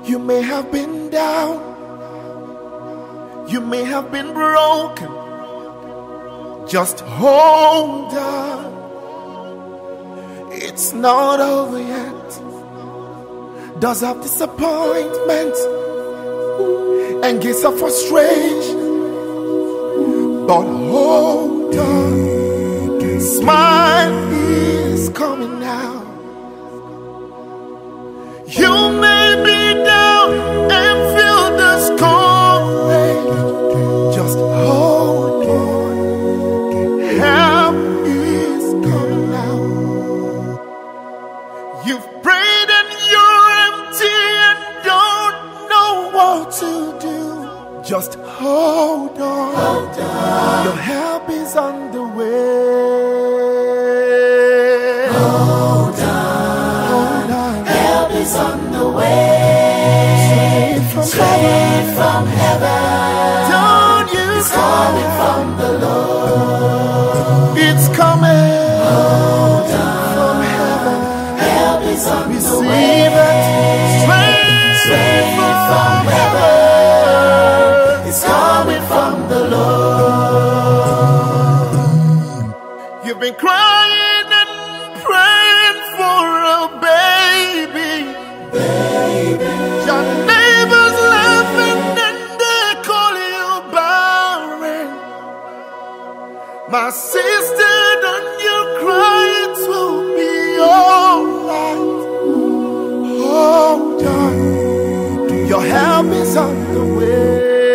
You may have been down, you may have been broken. Just hold on, it's not over yet. Does have disappointment and gets of frustration, but hold on. Smile is coming now. You may be down and feel discouraged. Just hold on. Help is coming now. You've prayed and you're empty and don't know what to do. Just hold on. Hold on. Your help is on the way. Hold on. Help is on the way. Straight from heaven. Don't you it's coming from the Lord. It's coming. Hold on. From heaven. Help is on the way. Receive it. Straight from heaven. It's coming from the Lord. You've been crying and praying for a baby. Your neighbors laughing and they call you barren. My sister, don't you cry, it will be alright. Hold on, your help is on the way.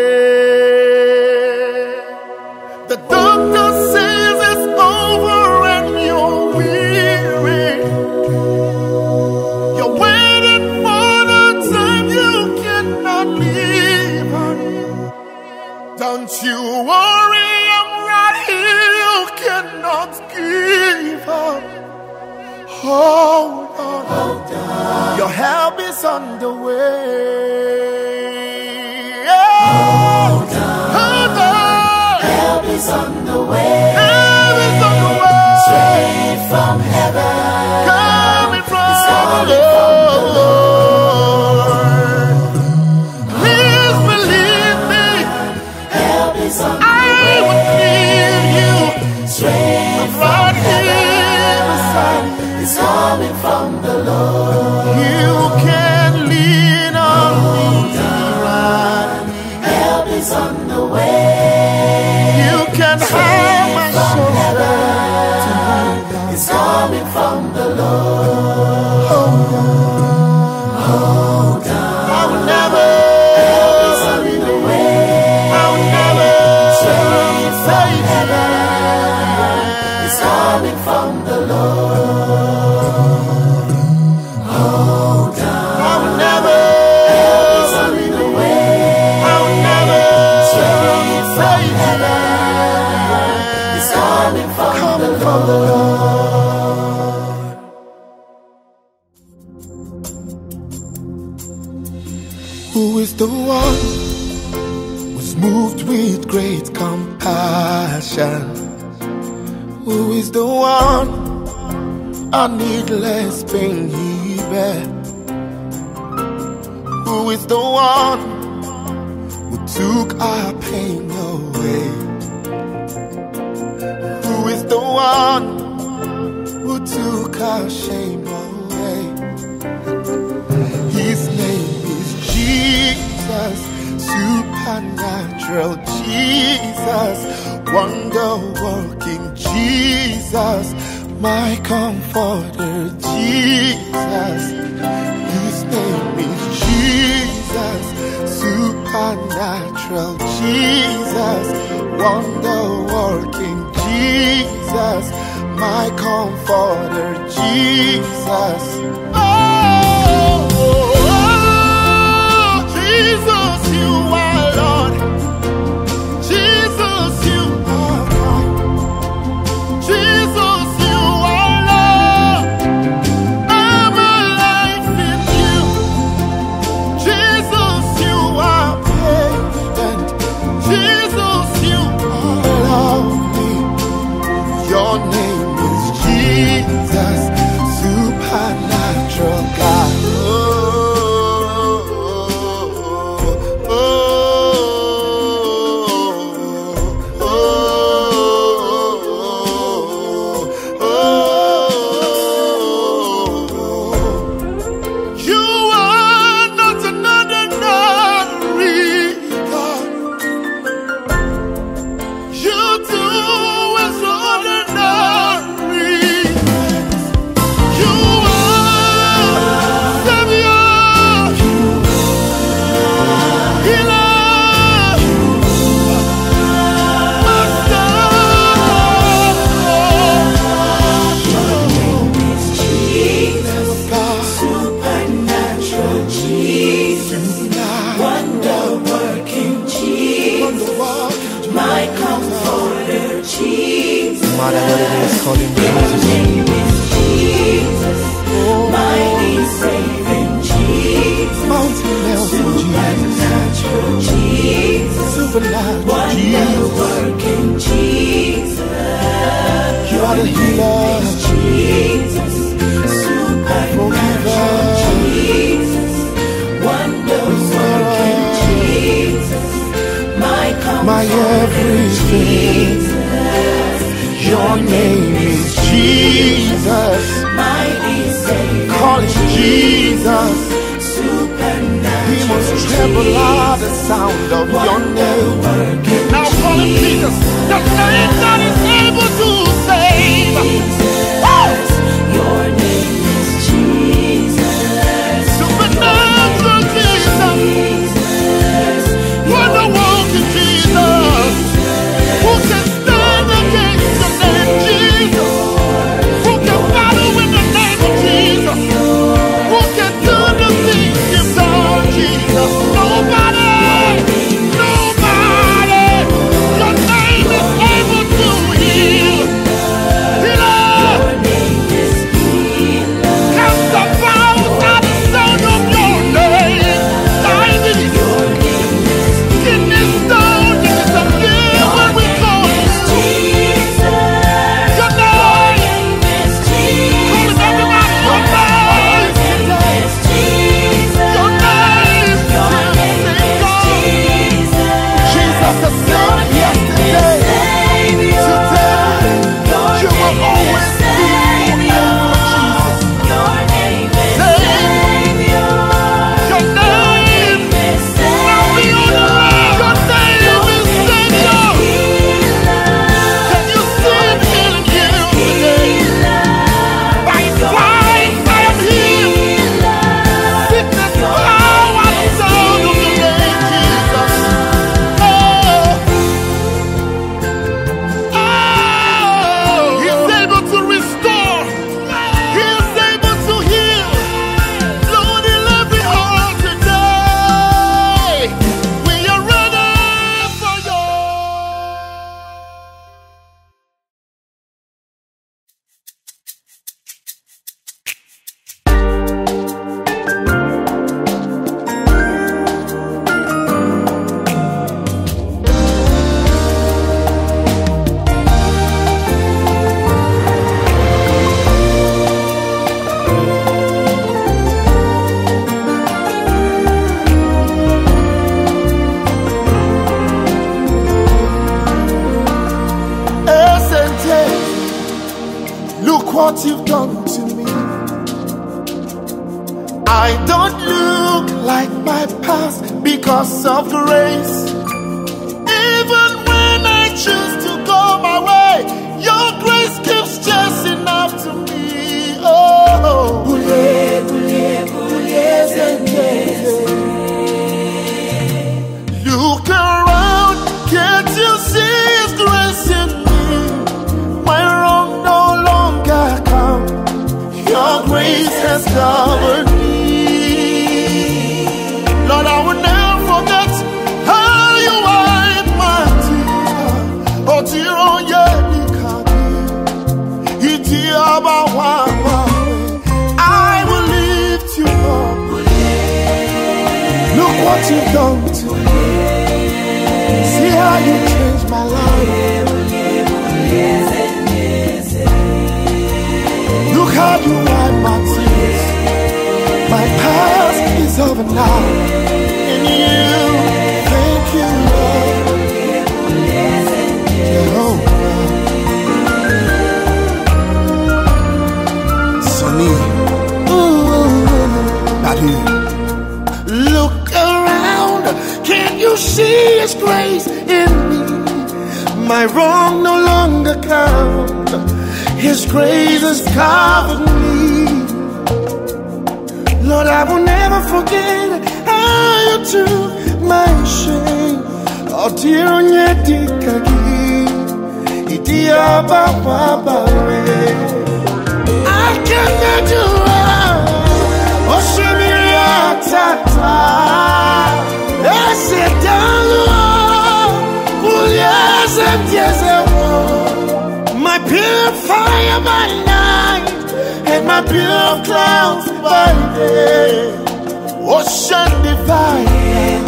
The doctor says it's over and you're weary. You're waiting for the time you cannot leave on. Don't you worry, I'm right here. You cannot give up. Hold on. Your help is on the way. Hold on. Help is on the way. Help is on the way. Straight from heaven. Coming from the Lord. Please believe me. Help is on the way. I will hear you. Straight from heaven. It's coming from the Lord. You can lean on me. Help is on the way. You can hold my shoulder. It's coming from the Lord. Hold on. I will never. Help is on the way. I will never. Straight from heaven. It's coming from the Lord. Hold on. I will never. Help is on the way. I will never. Straight from heaven. It's coming from the Lord. Who is the one who's moved with great compassion? Who is the one our needless pain he bear? Who is the one who took our pain away? Who is the one who took our shame away? His name is Jesus, supernatural Jesus, wonder-working Jesus, my comforter Jesus. His name is Jesus, supernatural Jesus, wonder-working Jesus, my comforter Jesus. Oh, Jesus, you are Lord. Jesus, you are God. Jesus, you are Lord. I'm alive in you. Jesus, you are patient. Jesus, you are lovely. Your name is Jesus, supernatural God. Oh, my comforter, Jesus. Mother, everybody is calling Your Jesus. name is Jesus. Mighty saving Jesus. Mountain melting Supernatural Jesus. Supernatural Wonder working Jesus. You are the healer. Jesus. Supernatural Jesus. Wonder working Jesus. My everything. Your name is Jesus. Mighty Savior. Call him Jesus. Supernatural. He must tremble at the sound of your name. Now call him Jesus. The name that is able to save. Jesus. Your name is Jesus. Supernatural Jesus. Wonder working Jesus. Who can stand against the name Jesus? Who can battle in the name of Jesus? Who can do the things you've done, Jesus? Nobody. Nobody. Your name is able to heal. Healer. Cancer bows at the sound of your name. Diabetes. Kidney stone. You disappear when we call you. Your name. Calling everybody your name. Your name. Jesus the same yesterday, today, you will always be forever, Jesus. Your name. Now we honor your name is Savior. Can you see him healing you today? By his stripes I am healed. Sickness bow at the sound of the name Jesus. He's able to restore. He's able to heal. Lord, heal every heart today. We are ready for you. Esente, look what you've done to me. I don't look like my past because of grace. Even when I choose to go my way, your grace keeps chasing after me. Oh, look around, can't you see his grace in me? My wrong no longer count. Your grace has covered me. Lord, I will never forget how you wiped my tears. Oh, dear, oh, yeah, I will lift you up. Look what you've done to me. See how you changed my life. Look how you wipe my tears. My past is over now. In you, thank you, Lord. Jehovah. Sonny. Daddy. Look around, can't you see his grace in me? My wrong no longer count. His grace has covered me. Lord, I will never forget how you took my shame. Oh, dear, I cannot do it. Oh, Shemiratata. Esse tango, mulheres My purifier by night and my pure clouds by day. Ocean divine,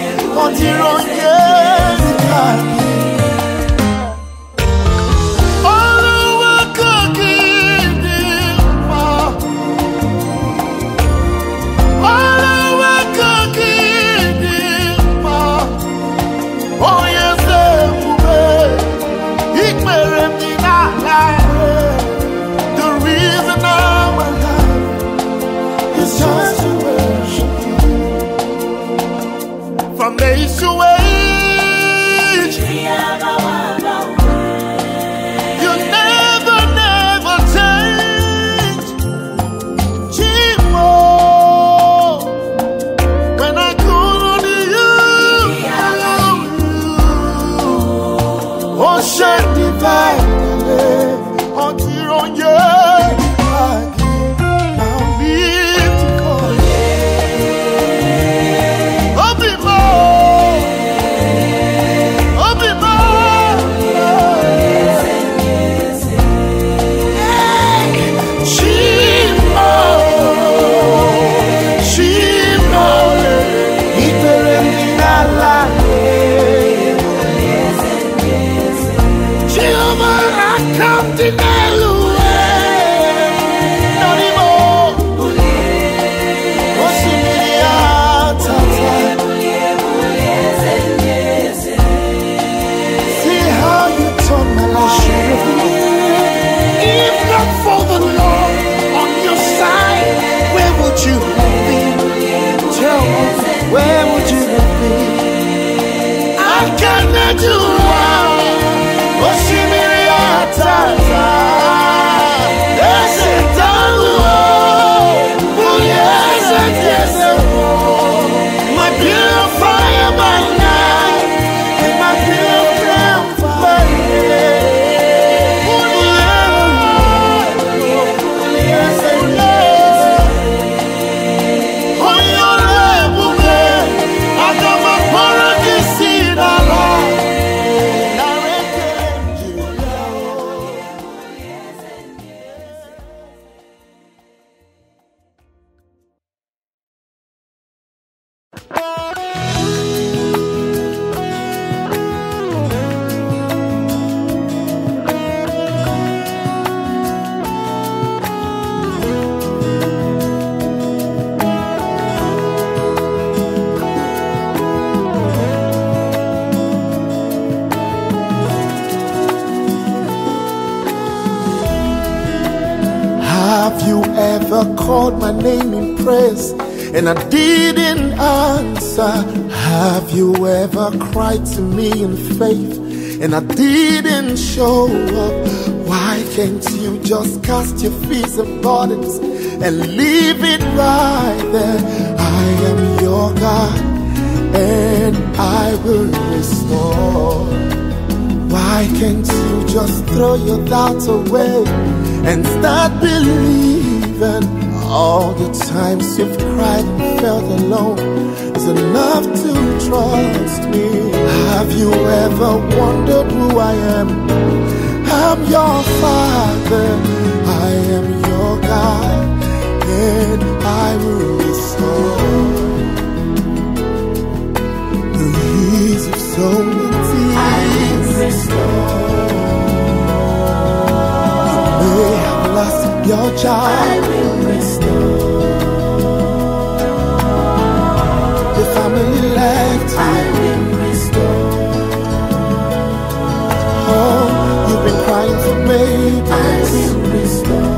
the reason I'm alive is just to worship you. From age to age, you never, never change. Chimo, when I call on you, ocean divine, until on you. Where would you be? I cannot do my purifier by night and my pure crown by day. Have you ever called my name in praise and I didn't answer? Have you ever cried to me in faith and I didn't show up? Why can't you just cast your fears and burdens and leave it right there? I am your God and I will restore. Why can't you just throw your doubts away and start believing? All the times you've cried and felt alone is enough to trust me. Have you ever wondered who I am? I'm your Father, I am your God, and I will restore the years of sowing tears. I will restore. You may have lost your child. I will restore. The family left you. I will restore. Oh, you've been crying for babies. I will restore.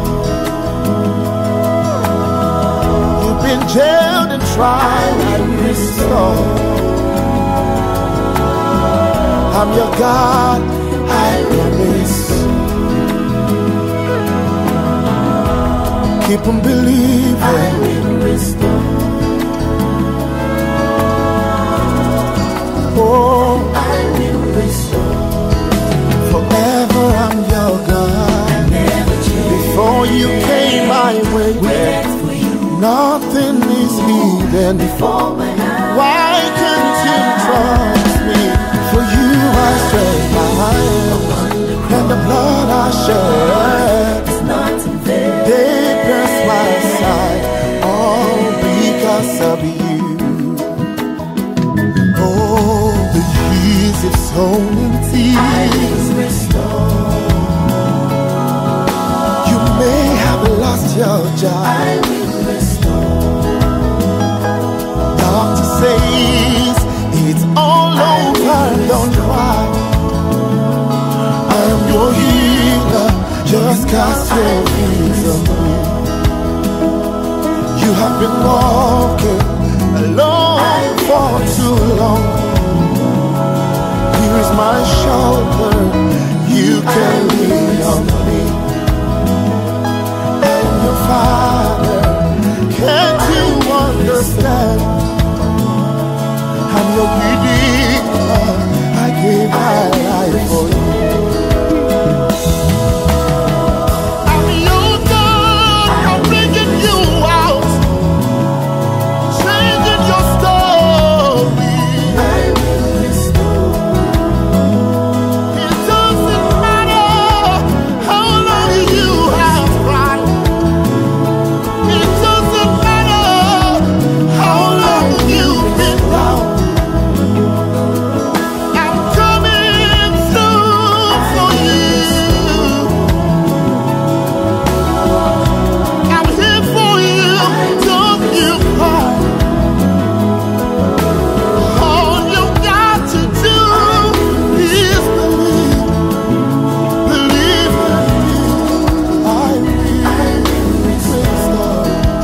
You've been jailed and tried. I will restore. I'm your God, I promise. Keep on believing. I will restore. Oh, I will restore. Forever I'm your God. Before you came my way, nothing is hidden. Why can't you trust me? For you I stretch my Oh, the years you've sown in tears, you may have lost your job. Doctor says it's all over, don't cry. I am your healer, just cast your fears on me. You have been walking alone for too long. Here is my shoulder, you can lean on me. I am your Father, can't you understand? I'm your Redeemer, I gave my life for you. I'm your God, I'm bringing you out, changing your story. I will restore. It doesn't matter how long you have cried. It doesn't matter how long you've been down. I'm coming through for you. I'm here for you. Don't you cry. All you got to do is believe. Believe in me. I will restore.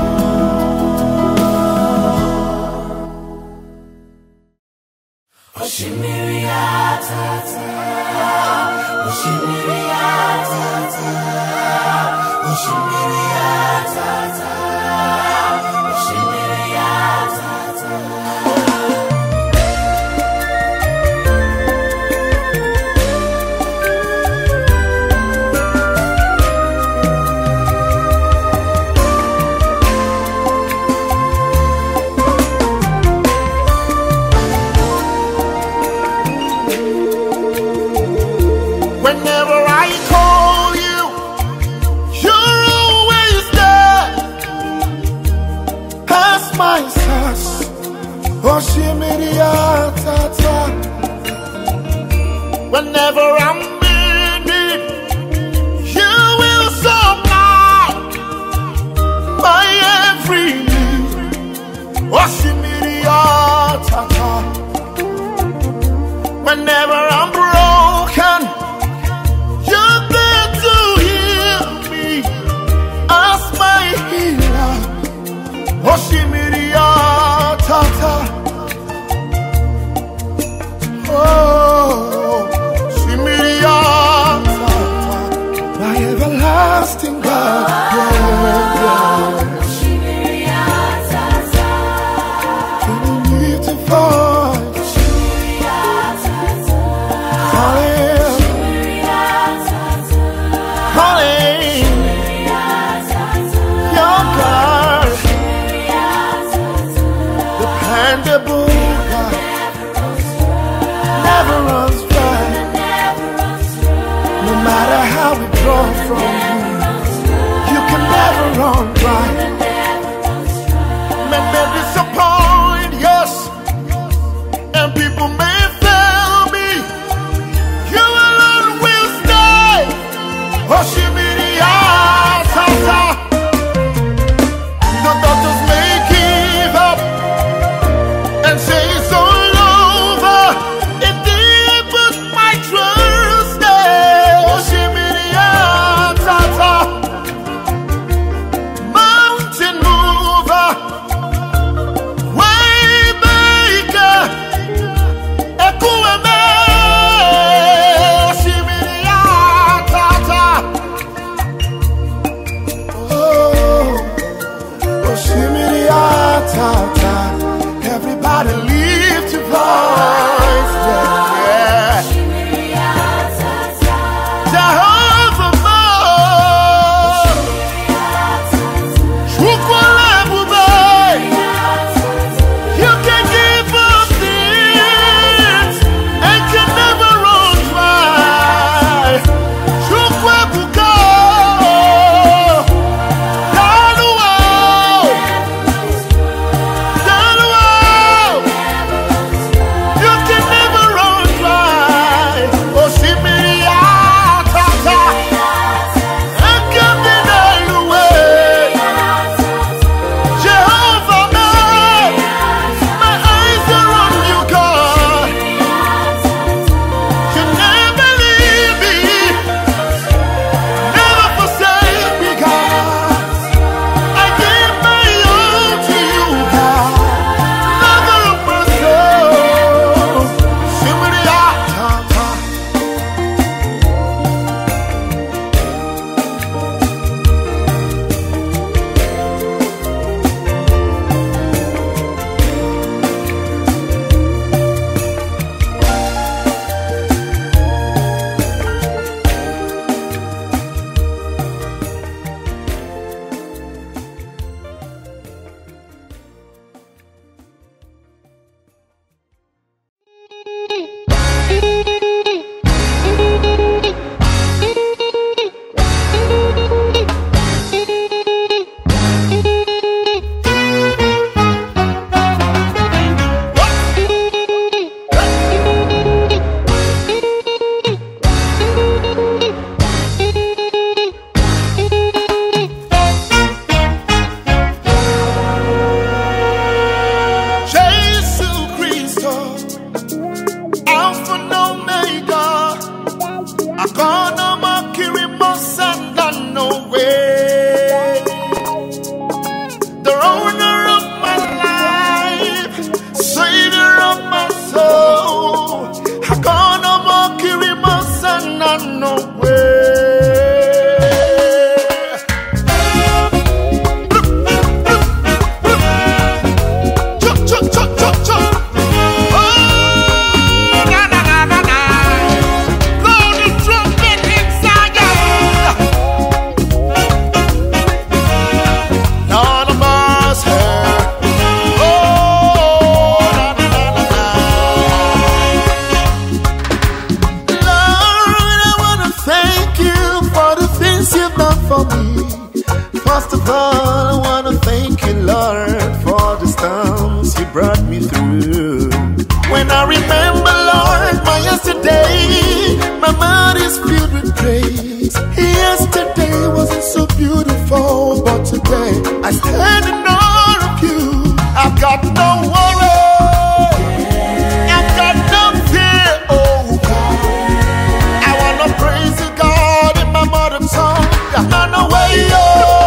Whenever I call you, you're always there. As my source, Oshimiriatata. Whenever I'm in need, you will supply my every need. Oshimiriatata. Whenever I'm broken, you're there to heal me as my healer. Oshimiriatata. Oh, Shimiriatata. My everlasting God. Yeah, yeah. When you lift your voice, calling, calling your God, dependable God, never runs dry. No matter how we draw from you can never run dry. Men may disappoint, yes, and people may fail me. You alone will stay. Oshimiriatata. The doctors may give up and say it's all over. If they put my trust there, Oshimiriatata. Mountain mover, way maker, I remember, Lord, my yesterday. My mind is filled with praise. Yesterday wasn't so beautiful, but today I stand in awe of you. I've got no worry. I've got no fear. Oh God, I wanna praise you, God, in my mother tongue. I know where you are.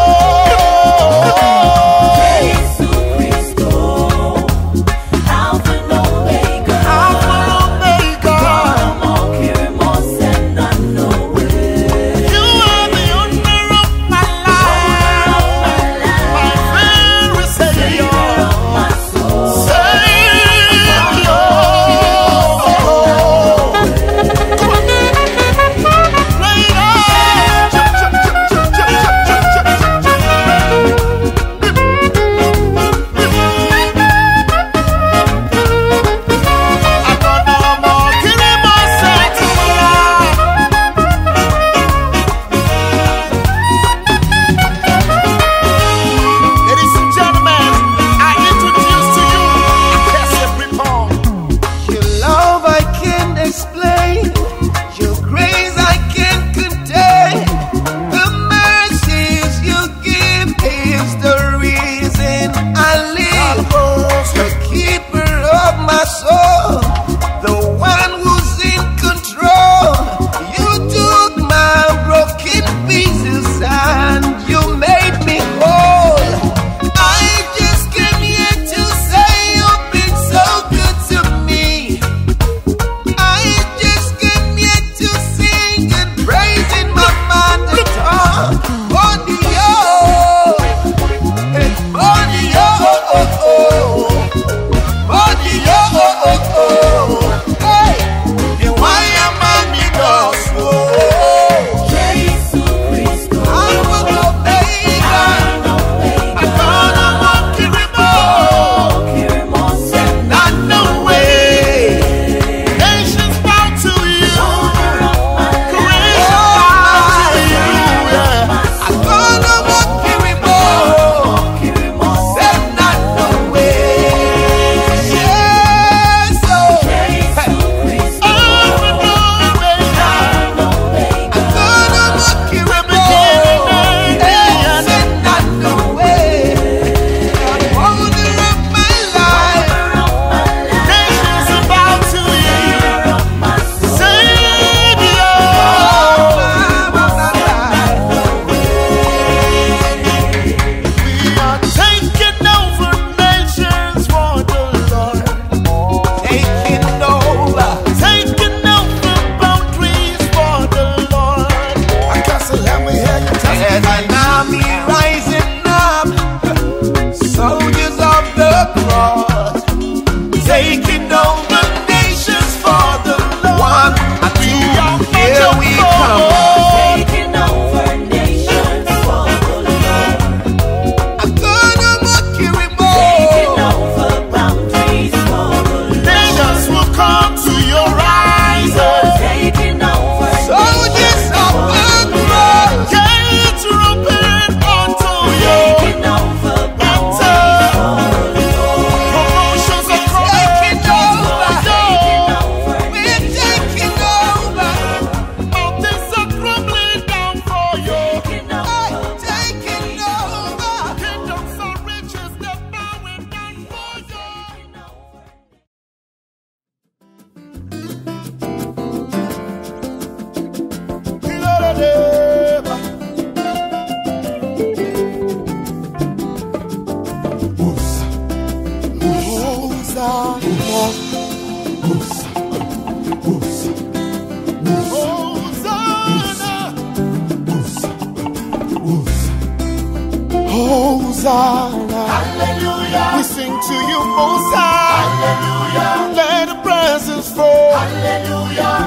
Hosanna. Hallelujah. We sing to you, Most High. Hallelujah. Let the presence fall. Hallelujah.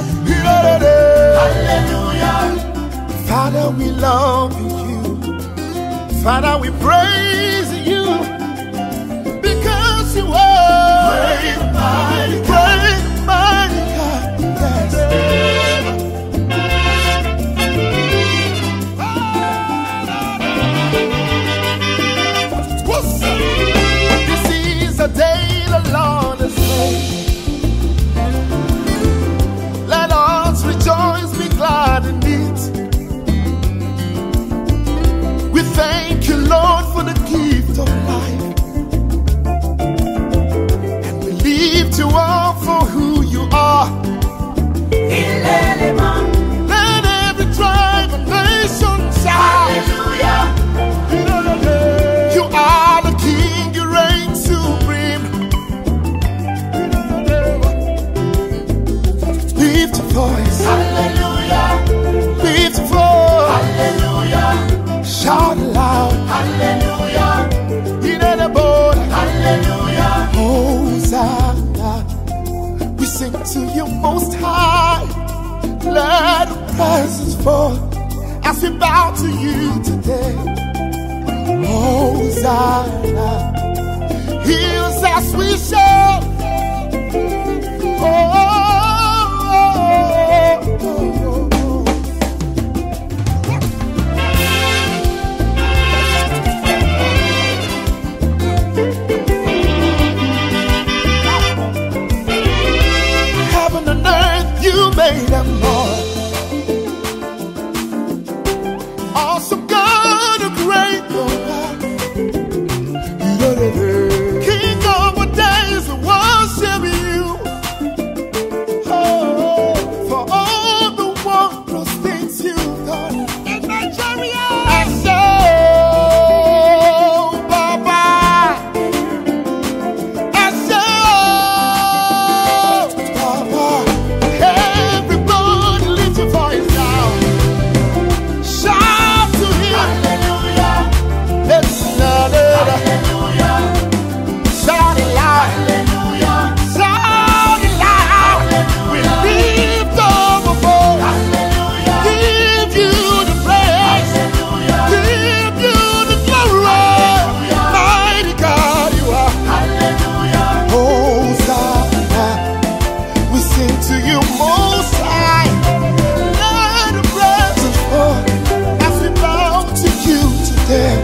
Hallelujah. Father, we love you. Father, we praise you. Because you are Great, mighty God. great, mighty God. Yes. This is a day the Lord has made. sing to you most high. Let the presence fall as we bow to you today. Hosanna, heals as we shout. Heaven and earth, you made them all. Awesome God, a great God. King of our days, we worship you. Oh, for all the wondrous things you've done in Nigeria. And so, Baba, and so, Baba, everybody lift your voice now. Shout to him. Hallelujah. Let's not hallelujah. Shout it loud. Hallelujah. Shout it loud. We lift up a voice. Hallelujah. Give you the praise. Hallelujah. Give you the glory. Hallelujah. Mighty God you are. Hallelujah. Hosanna, we sing to you most high. Let the presence fall as we bow to you today.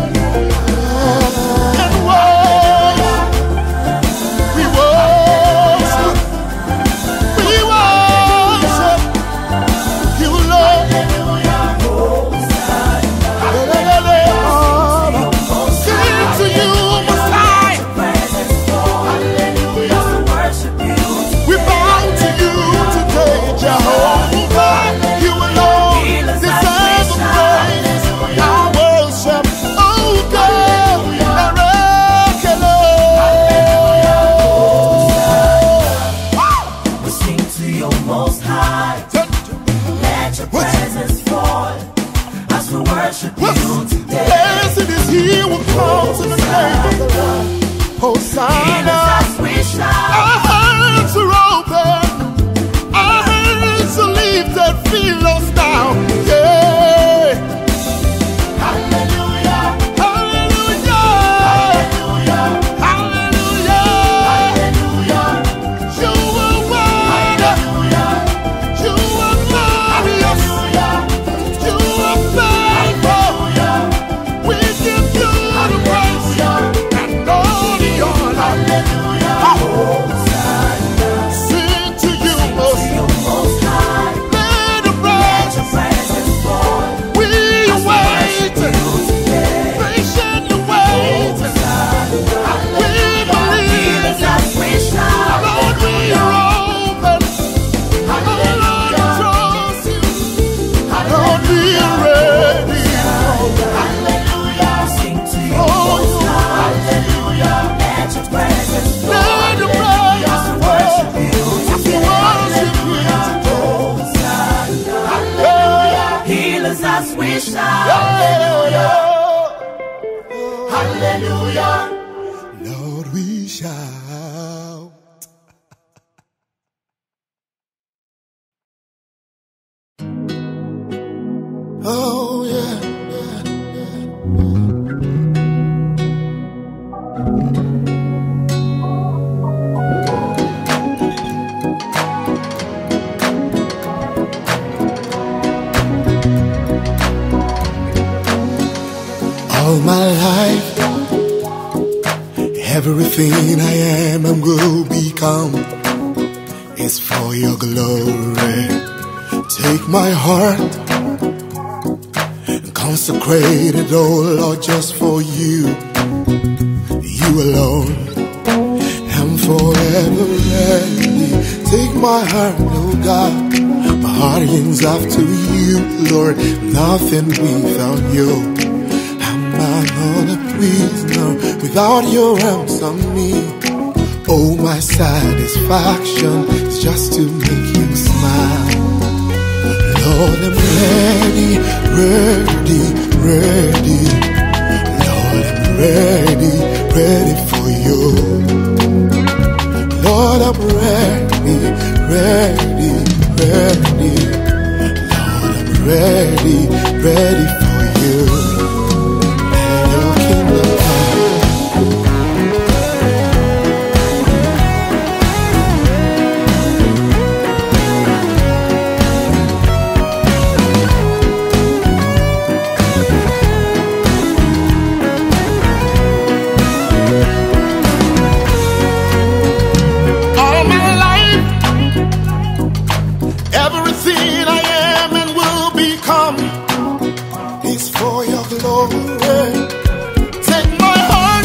And worship, we worship, we worship you, Lord. Sing to you most high. We bow to you today, Jehovah. You alone deserve the praise. Our worship, oh God, We sing to you most high. Let your presence fall as we worship you today. blessed is he who comes in the name of the Lord. Hosanna. As we shout, Our hearts are open, our hands are lifted, feel us now. Yeah. hallelujah, Hallelujah. hallelujah, Hallelujah. hallelujah, You are worthy. You are glorious. You are faithful. We give you the praise and all the honor. Sing to you most high. let the presence fall we wait, patiently wait. We believe, as we shout, Lord, we are open. Lord, we trust you. Lord, we are ready. hallelujah, sing to you Oh, most high. Hallelujah, let your presence fall. let the presence Worship fall. you As we worship you today. Heal us as we shout. Hallelujah. Hallelujah. Lord, we shout. Oh, yeah, yeah, yeah. All my life, everything I am and will become is for your glory. Take my heart and consecrate it, oh Lord, just for you, you alone. I'm forever ready. Take my heart, oh God. My heart yearns after you, Lord. Nothing without you. I'm not a prisoner without your arms on me. Oh, my satisfaction is just to make you smile. Lord, I'm ready, ready, ready. Lord, I'm ready, ready for you. Lord, I'm ready, ready, ready. Lord, I'm ready, ready for you. Let your kingdom come. All my life, everything I am and will become It's for your glory. take my heart,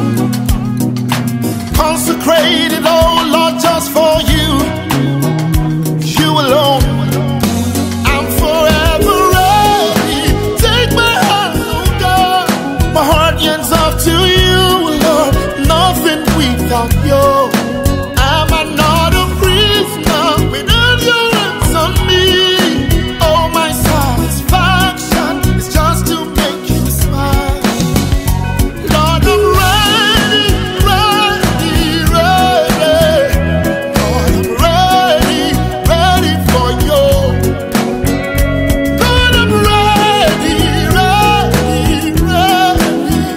consecrate it, oh Lord, just for you, you alone. I'm forever ready. Take my heart, oh God. My heart yearns up to you, Lord. Nothing without you. Am I not a prisoner without your hands on me? Oh, my satisfaction is just to make you smile. Lord, I'm ready, ready, ready. Lord, I'm ready, ready for you. Lord, I'm ready, ready, ready.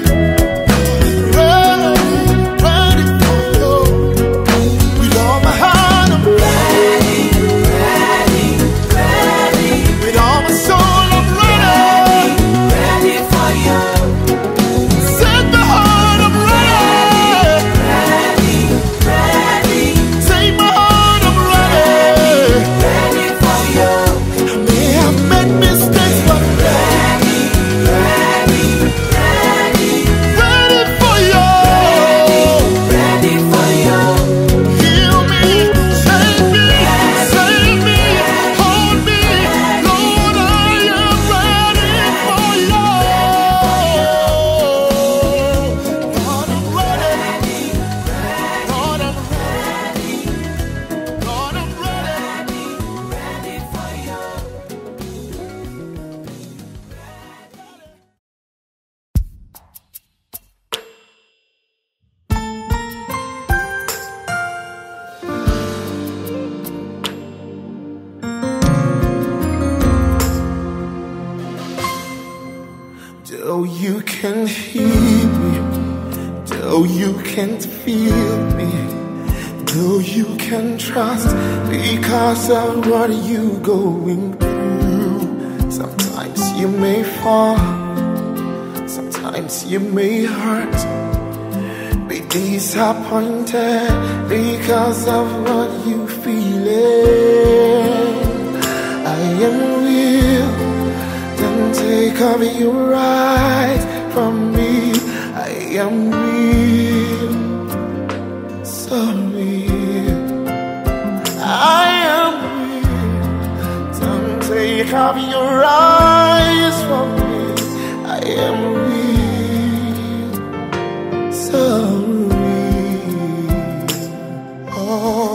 Ready, ready for you. With all my heart, I'm ready, ready, ready. With all my soul, I'm ready, ready for you. Set my heart, I'm ready, ready, ready. Take my heart, I'm ready, ready for you. I may have made mistakes, but ready, ready, ready, ready for you, ready for you. Heal me, save me, save me, hold me, Lord, I am ready for you. Lord, I'm ready, Lord, I'm ready, Lord, I'm ready, ready for you. Though you can hear me, though you can't feel me, though you can trust because of what you're going through. Sometimes you may fall, sometimes you may hurt, be disappointed because of what you feeling. I am real. Don't take off your eyes from me. I am real, so real. I am real. Don't take off your eyes from me. I am real, so real. Oh.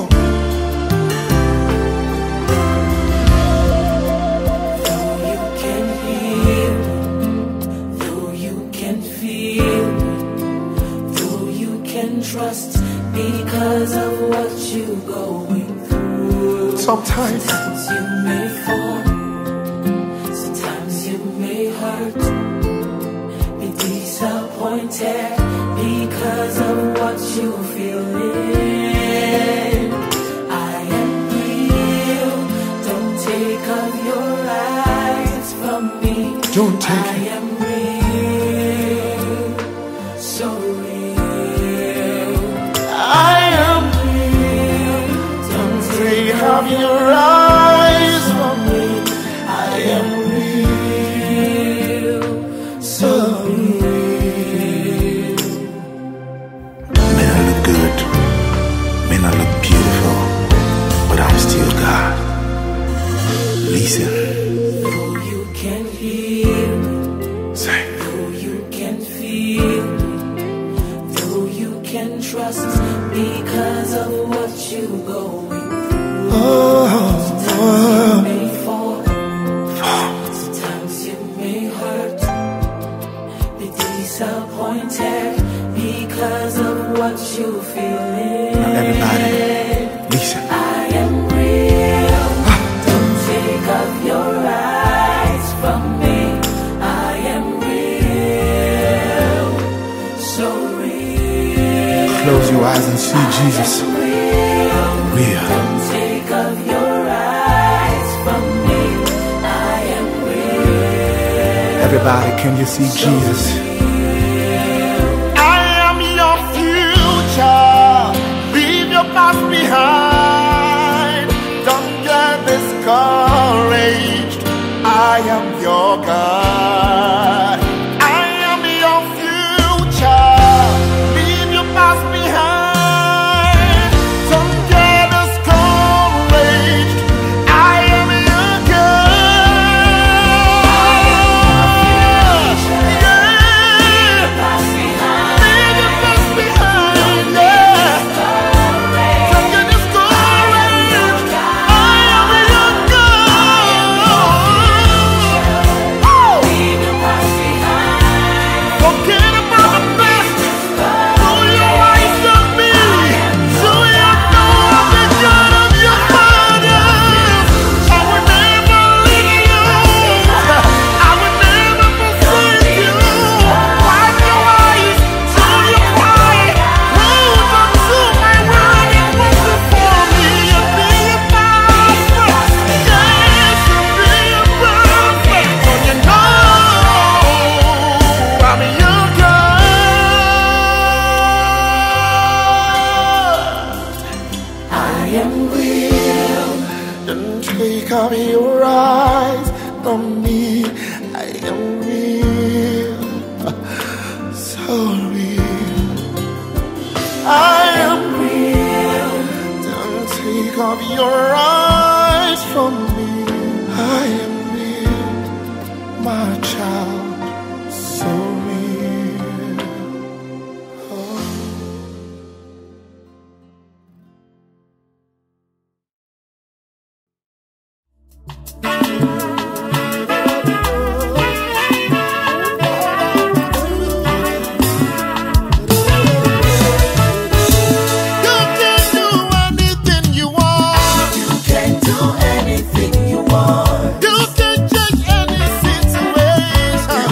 Trust because of what you're going through. Sometimes you may fall, sometimes you may hurt, be disappointed because of what you're feeling. I am real, don't take off your eyes from me. Don't take I am real, so real. Have your eyes from me. I am real, so real. May I look good, may not look beautiful, but I'm still God. Listen. Though you can hear me, Say. though you can feel me, though you can trust because of what you're going through. Sometimes you may fall, sometimes you may hurt, be disappointed because of what you're feeling. Now everybody, listen. I am real. eyes and see Jesus. Real. Don't take off your eyes from me. I am real. Everybody, can you see Jesus? I am your future. Leave your past behind. Don't get discouraged. I am your God. I am your future. Leave your past behind. Don't get discouraged. I am your God. Yeah. Leave your past behind. Yeah. Don't get discouraged. I am your God. Woo! Forget about the past. Throw your eyes on me. So you know I'm the God of your fathers. I will never leave you. I will never forsake you. Wipe your eyes so you cry. Hold on to my word and wait before me and be a prophet. Yes, and be a prophet. For you know I'm your God. I am real. Don't take off your eyes from me. I am real, so real. I am real. Don't take off your eyes from me. I am real, my child, so real. Oh. You can do anything you want. You can do anything you want. You can change any situation.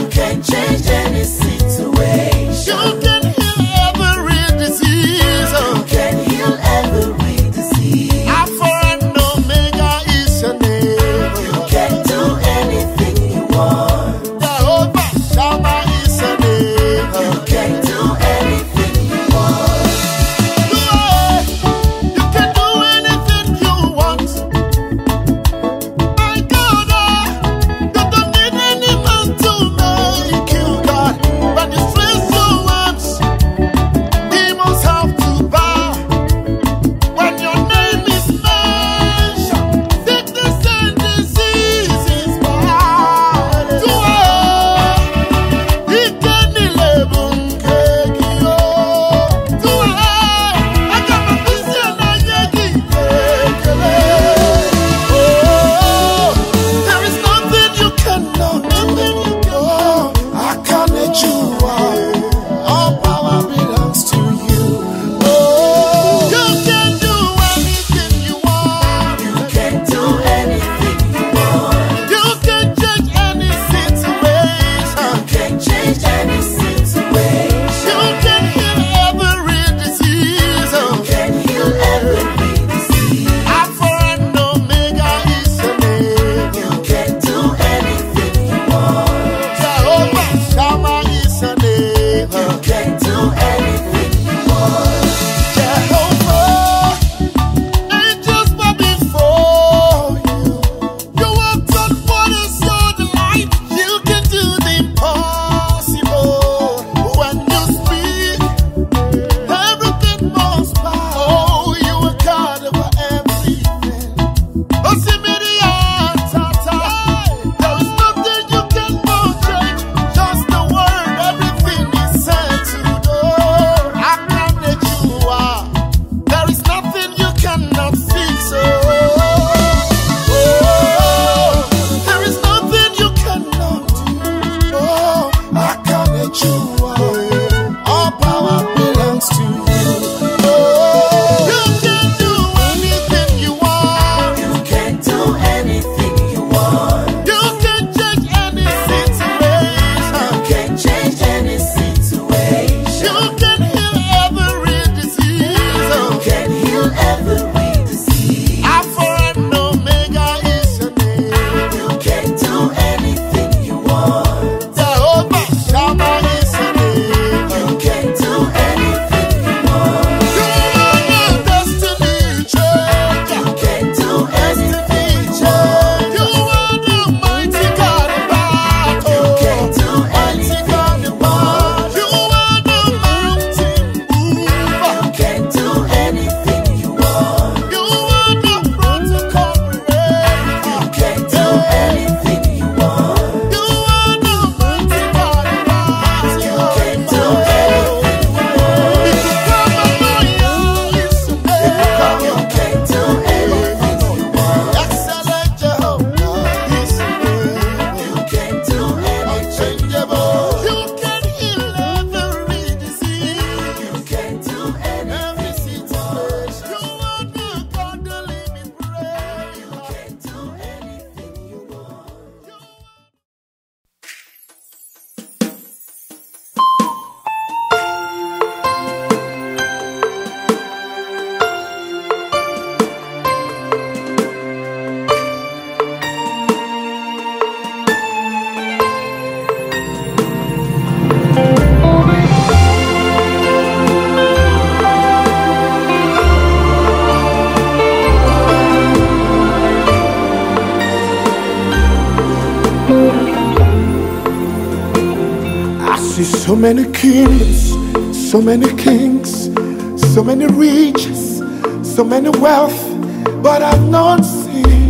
see so many kingdoms, so many kings, so many riches, so many wealth, but I've not seen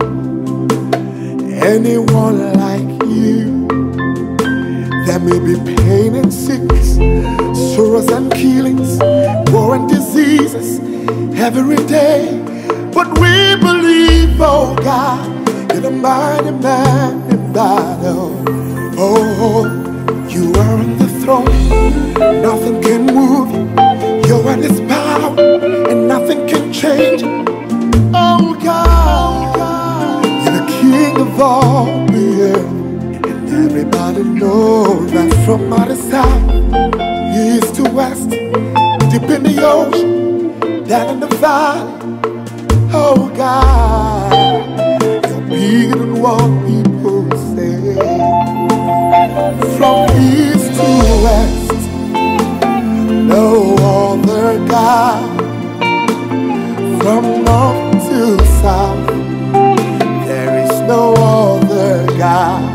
anyone like you. There may be pain and sickness, sorrows and killings, war and diseases every day, but we believe, oh God, you're the mighty man in battle. Oh, you are on the throne, nothing can move you. Your word is power, and nothing can change. Oh God, you're the King of all the earth. Everybody knows that from out the south, east to west, deep in the ocean, down in the valley. Oh God, you're bigger than what people say. From east to west, no other God. From north to south, there is no other God.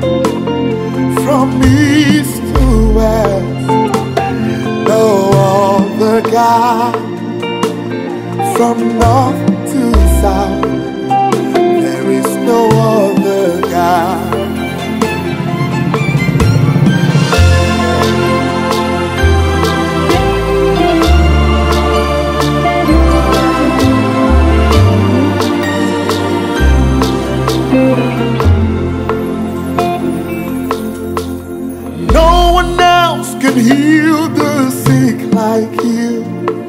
From east to west, no other God. From north to south, there is no other God. No one else can heal the sick like you.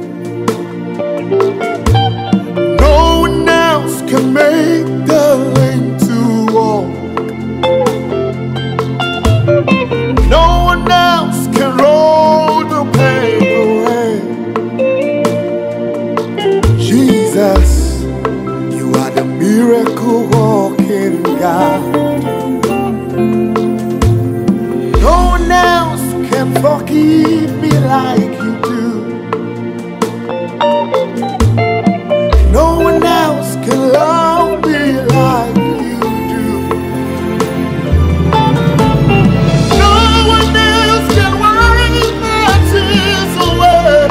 No one else can make the lame to walk. No one else can roll the pain away. Jesus, you are the miracle walking God. No one else can forgive me like you do. No one else can love me like you do. No one else can wipe my tears away.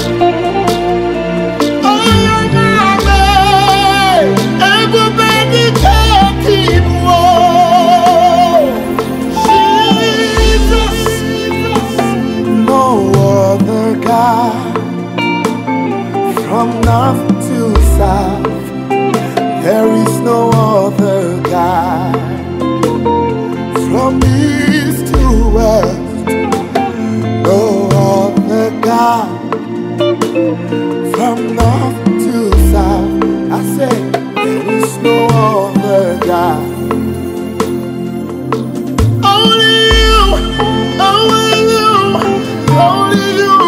Oh, my way, everybody can keep warm. Jesus, no other God. From north to south, there is no other God. From east to west, no other God. From north to south, I say, there is no other God. Only you, only you, only you.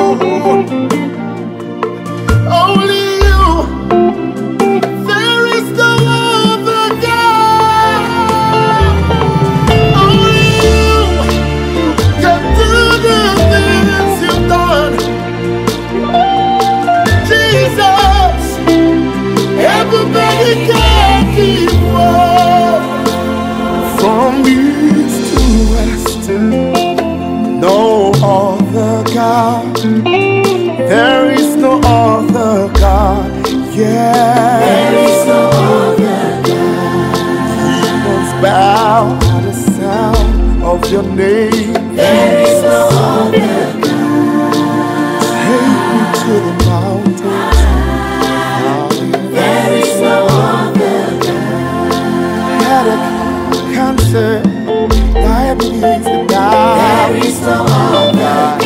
Only you, there is no other God. Only you can do the things you've done. Jesus, everybody can keep warm. From east to west, no other God. There is no other God, yeah. There is no other God. Demons bow at the sound of your name. There is no other God. Take me to the mountains. There is no other God. Headache, cancer, diabetes, and There is no other God.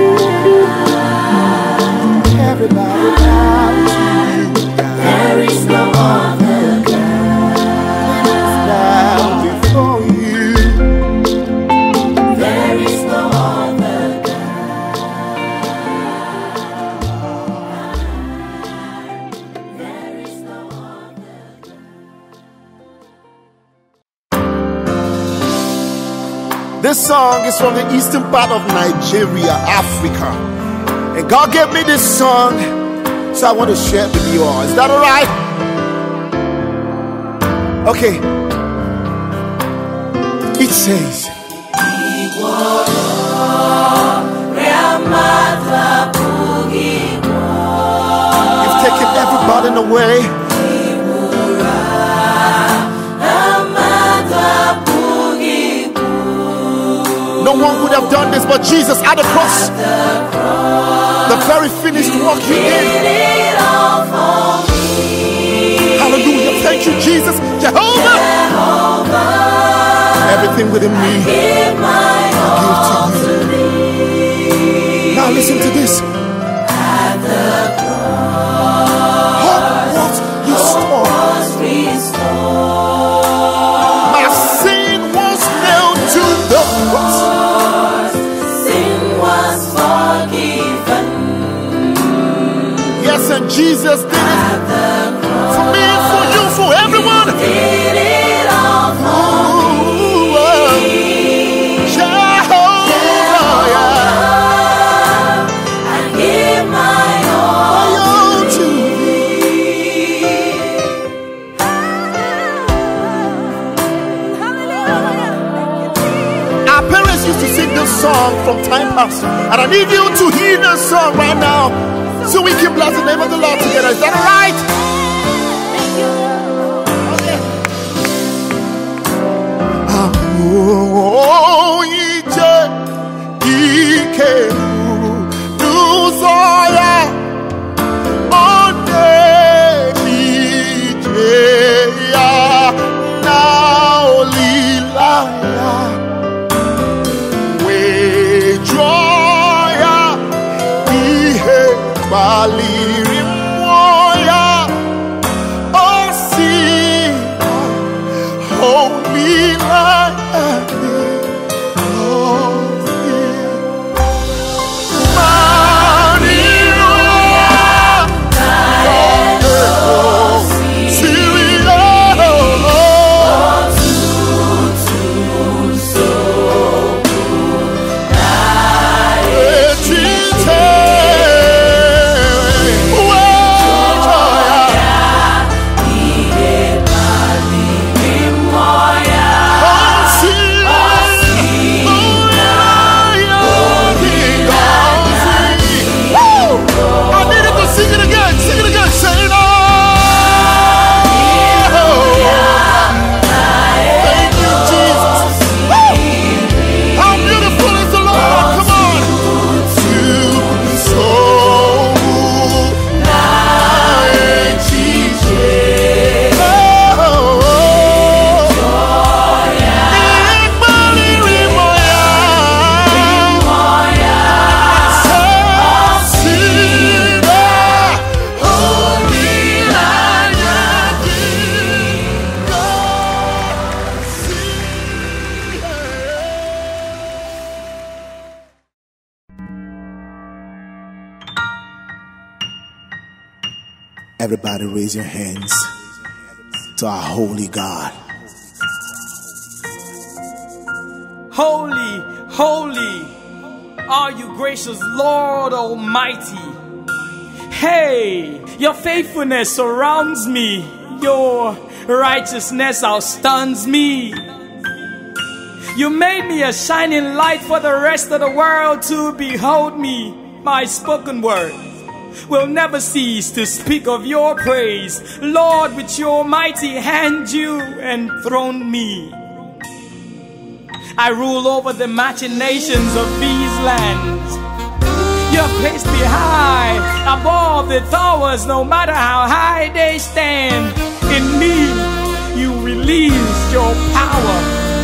everybody bows to you. There is no other God. Bow before you. There is no other God. There is no other God. This song is from the eastern part of Nigeria, Africa. And God gave me this song, so I want to share it with you all. Is that all right? Okay. It says, got in the way. No one could have done this but Jesus at the cross. The very finished work He did. Hallelujah. Thank you, Jesus. Jehovah. Everything within me, I give to you. Now listen to this. Hope was restored. My sin was nailed to the cross. Sin was forgiven. Yes, and Jesus did it for me, for you, for everyone. Did it all for song from time past, and I need you to hear this song right now so we can bless the name of the Lord together. Is that all right? Everybody raise your hands to our holy God. Holy, holy are you, gracious Lord Almighty. Hey, your faithfulness surrounds me. Your righteousness outstuns me. You made me a shining light for the rest of the world to behold me. My spoken word will never cease to speak of your praise. Lord, with your mighty hand you enthroned me. I rule over the machinations of these lands. You have placed me high above the towers, no matter how high they stand. In me you release your power.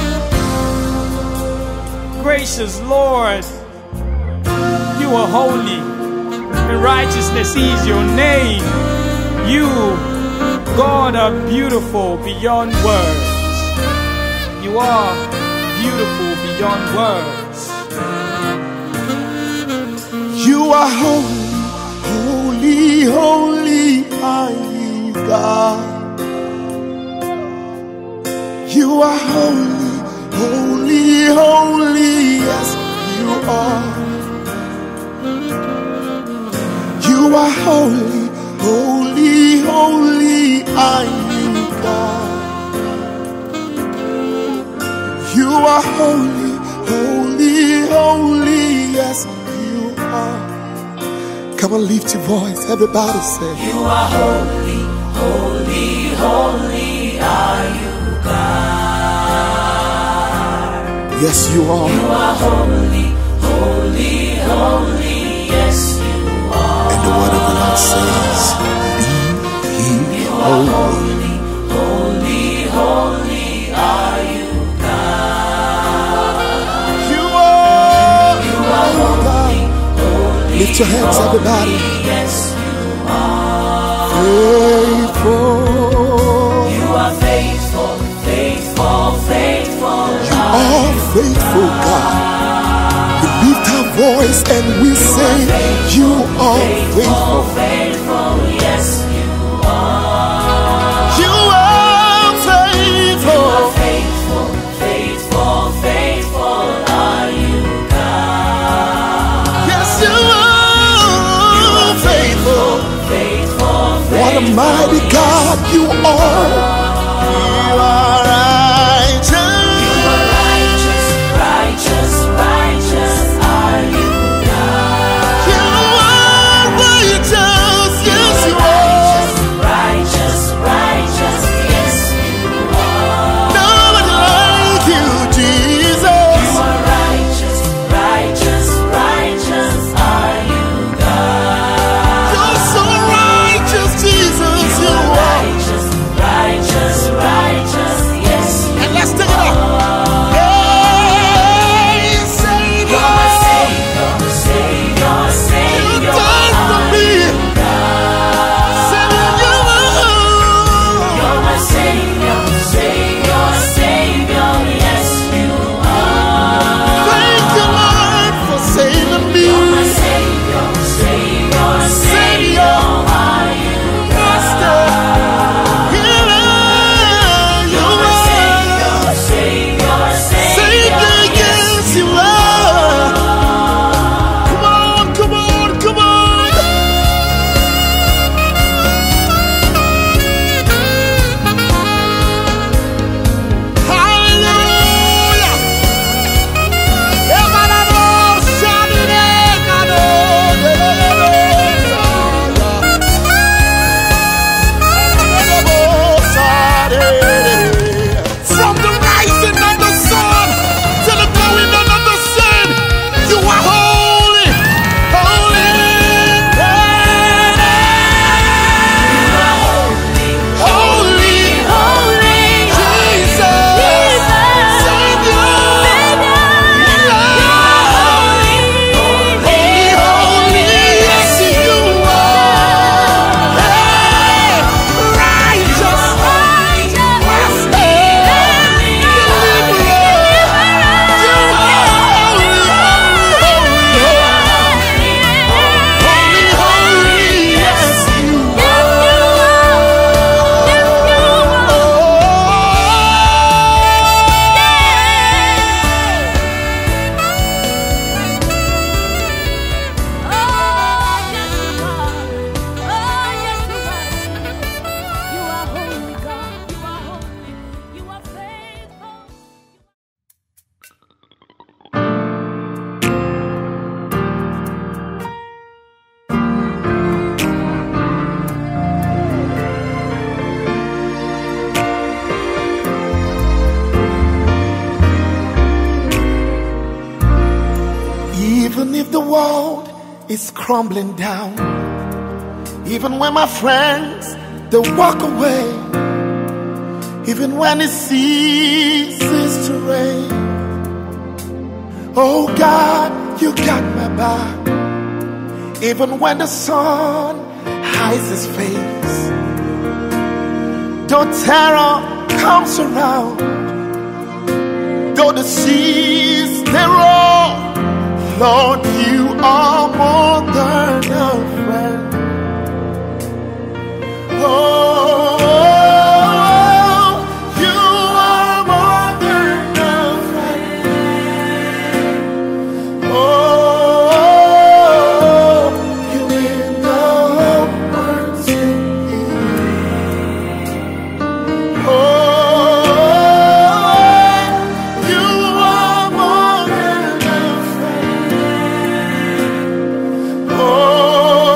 Gracious Lord, you are holy, and righteousness is your name. You, God, are beautiful beyond words. You are beautiful beyond words. You are holy, holy, holy, mighty God. You are holy, holy, holy, yes, you are. You are holy, holy, holy, are you, God. You are holy, holy, holy, yes, you are. Come on, lift your voice. Everybody say, You are holy, holy, holy are you, God. yes, you are. You are holy, holy, holy, yes, you are. And the word of the Lord says, be ye holy. Holy, holy, holy are you, God. You are holy. Lift your hands, everybody. Yes, you are. Faithful. You are faithful, faithful, faithful. You are faithful, God. We lift our voice and we say, you are faithful. Faithful, yes, you are. You are faithful. Faithful, faithful, faithful are you, God. Yes, you are faithful. Faithful, What a mighty God you are. You are righteous. righteous, righteous, righteous are you, God. You are righteous. Yes, you are. Righteous, righteous, yes, you are. Nobody like you, Jesus. You are righteous, righteous, righteous are you, God. You're so righteous, Jesus. You are. Righteous, righteous, righteous, yes, you And let's take it up. Hey, Savior. are. Savior, Savior, You Savior died for are me. you, God. Savior, you are. You're my Savior, Savior, Savior, yes, you are. Thank you, Lord, for saving me. You're my Savior, Savior, Savior are you, Master, healer, you my are. Savior, Savior, Savior, yes, you are. Come on, come on, come on. Hallelujah. From the rising of the sun to the going down of the sun, you are holy, holy, holy, holy, Jesus, Savior, holy, holy, yes you are, hey, righteous, Even if the world is crumbling down, even when my friends they walk away, even when it ceases to rain, oh God, you got my back. Even when the sun hides his face, though terror comes around, though the seas they roar, Lord, you are more than a friend. Oh, you are more than a friend. Oh, you mean the world to me. Oh, you are more than a friend. Oh,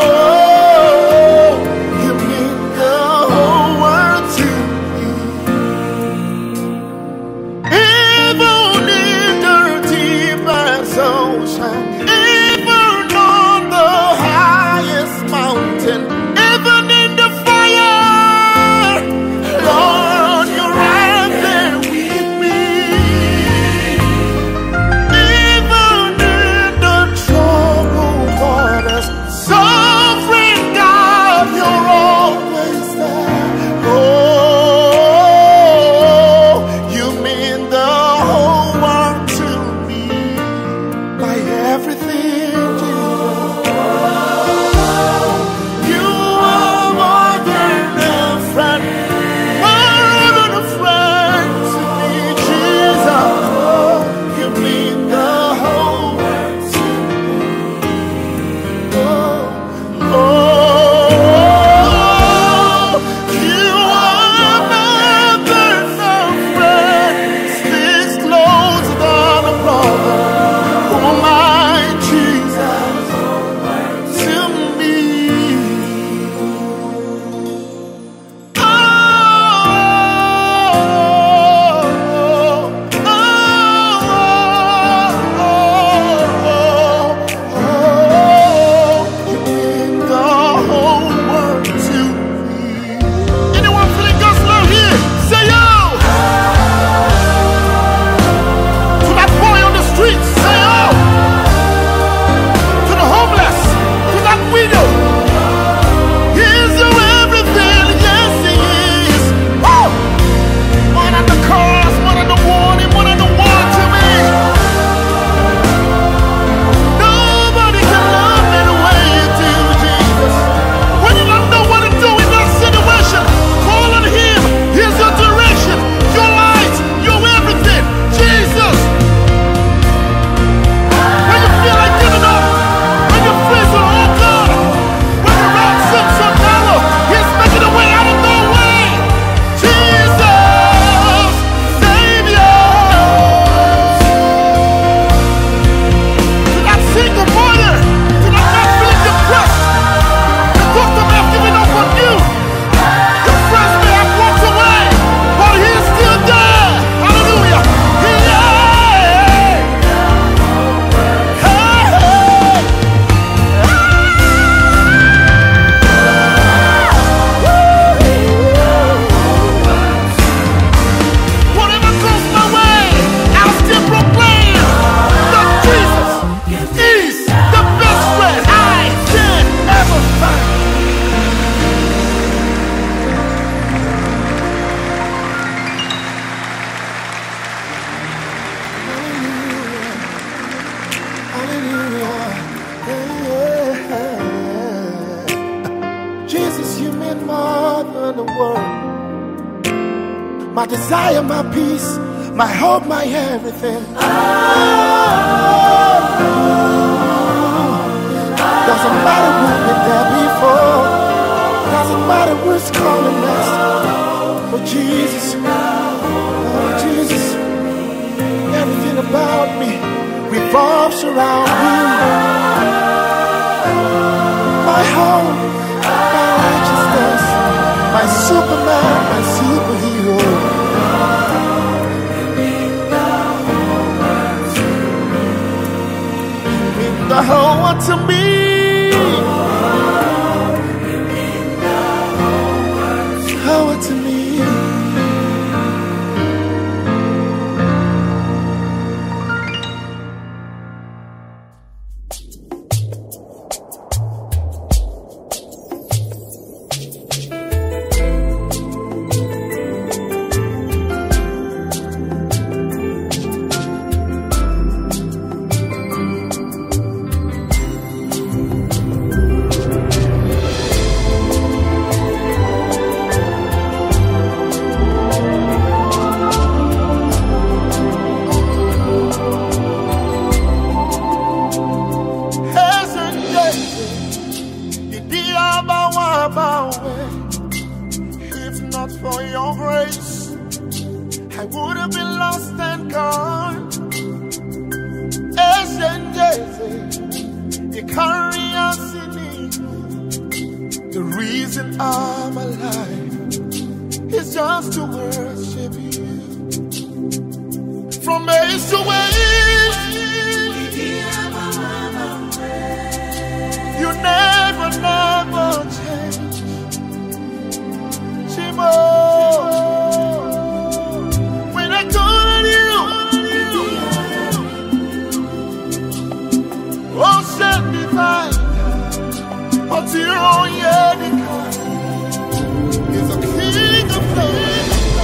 my desire, my peace, my hope, my everything. Doesn't matter who's been there before. Doesn't matter who's calling next. But Jesus, oh Jesus, everything about me revolves around you. My home, my righteousness, my Superman, my superhero. You mean the whole world to me. Whole world to me. If not for your grace, I would have been lost and gone. You carry us in it. The reason I'm alive is just to worship you. From age to age, you never change. Shimo, when I call on you, ocean divine, but your own is a king of fame.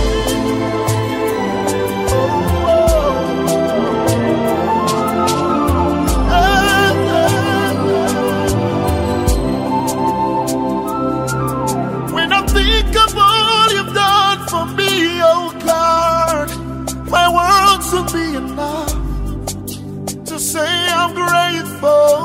My words will be enough to say I'm grateful.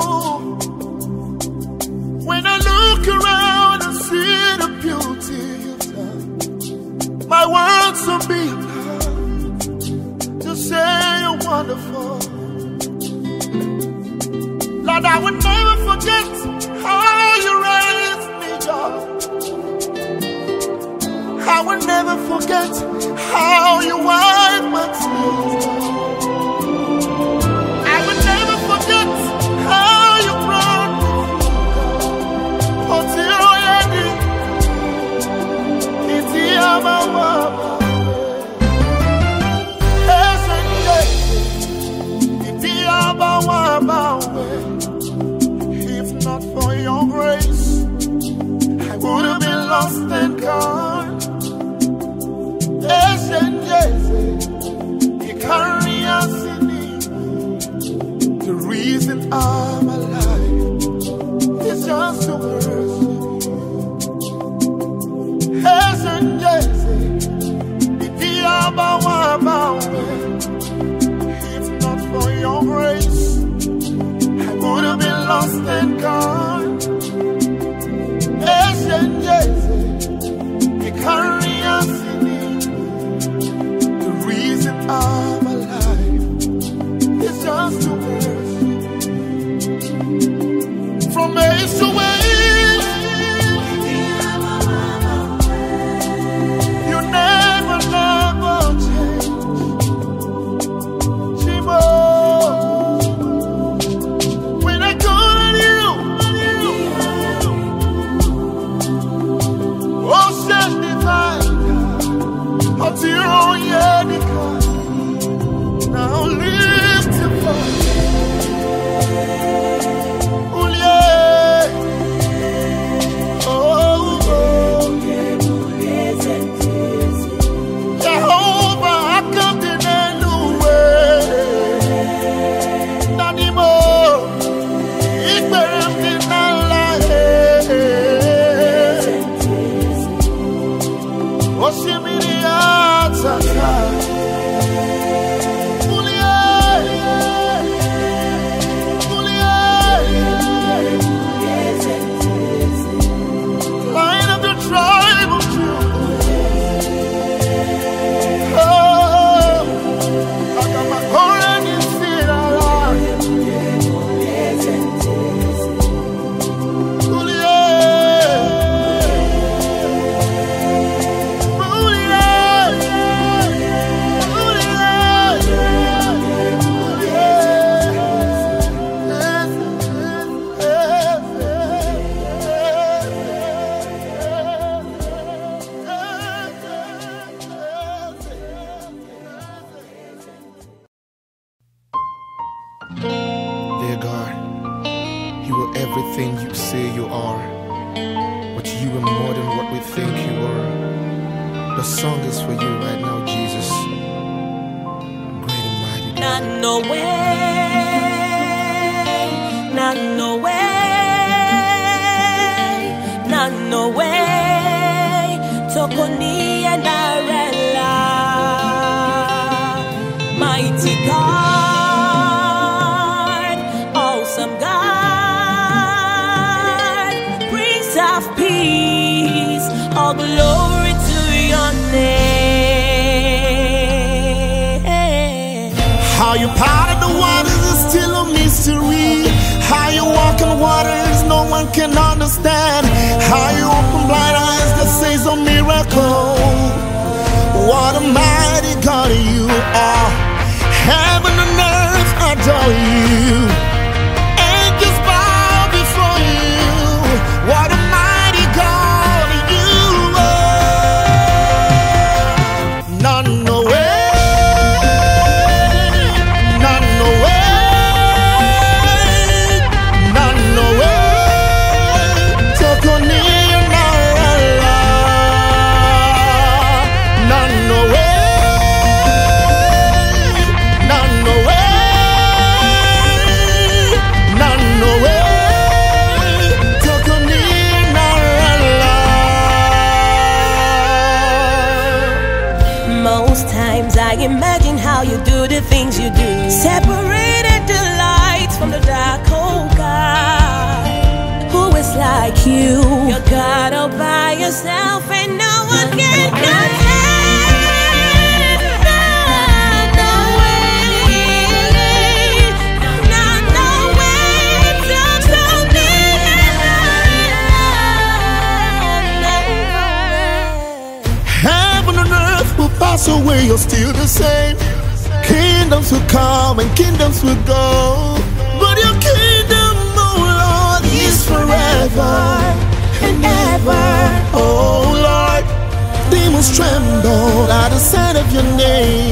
When I look around and see the beauty you've done, my words will be enough to say you're wonderful. Lord, I will never forget how you raised me up. I will never forget how you wiped my tears. I will never forget how you brought me through. Oh, dear, it's the if not for your grace, I would have been lost and gone. You carry us in it. The reason I'm alive is just to worship you. If not for your grace, I would have been lost and gone. You carry us in it. The reason I'm alive is just to worship. From age to age, you never change. Shimo, when I call on you, ocean divine, but your own now lift your voice. Oshimiri Lion of the tribe of Judah. Dear God, you are everything you say you are, but you are more than what we think you are. The song is for you right now, Jesus. Great and mighty God. Not no way, not no way, not no way. Tokoni and Arella, mighty God, awesome God, Prince of Peace, all glory to your name. How you parted the waters is still a mystery. How you walk on waters no one can understand. How you open blind eyes that says a miracle. What a mighty God you are. Heaven and earth adore you. Angels bow before you. What a mighty God you are. None no way. None no way. None no way. Tokoni and Arella. None no way. None no way. None no way. Tokoni and Arella. Most times I imagine how you do the things you do. Separated the light from the dark, oh God. Who is like you? You're God all by yourself and no one can compare. No way, no way. Tokoni and Heaven and earth will pass away, you're still the same. Kingdoms will come and kingdoms will go, but your kingdom, oh Lord, is forever and ever. Oh Lord, demons tremble at the sight of your name.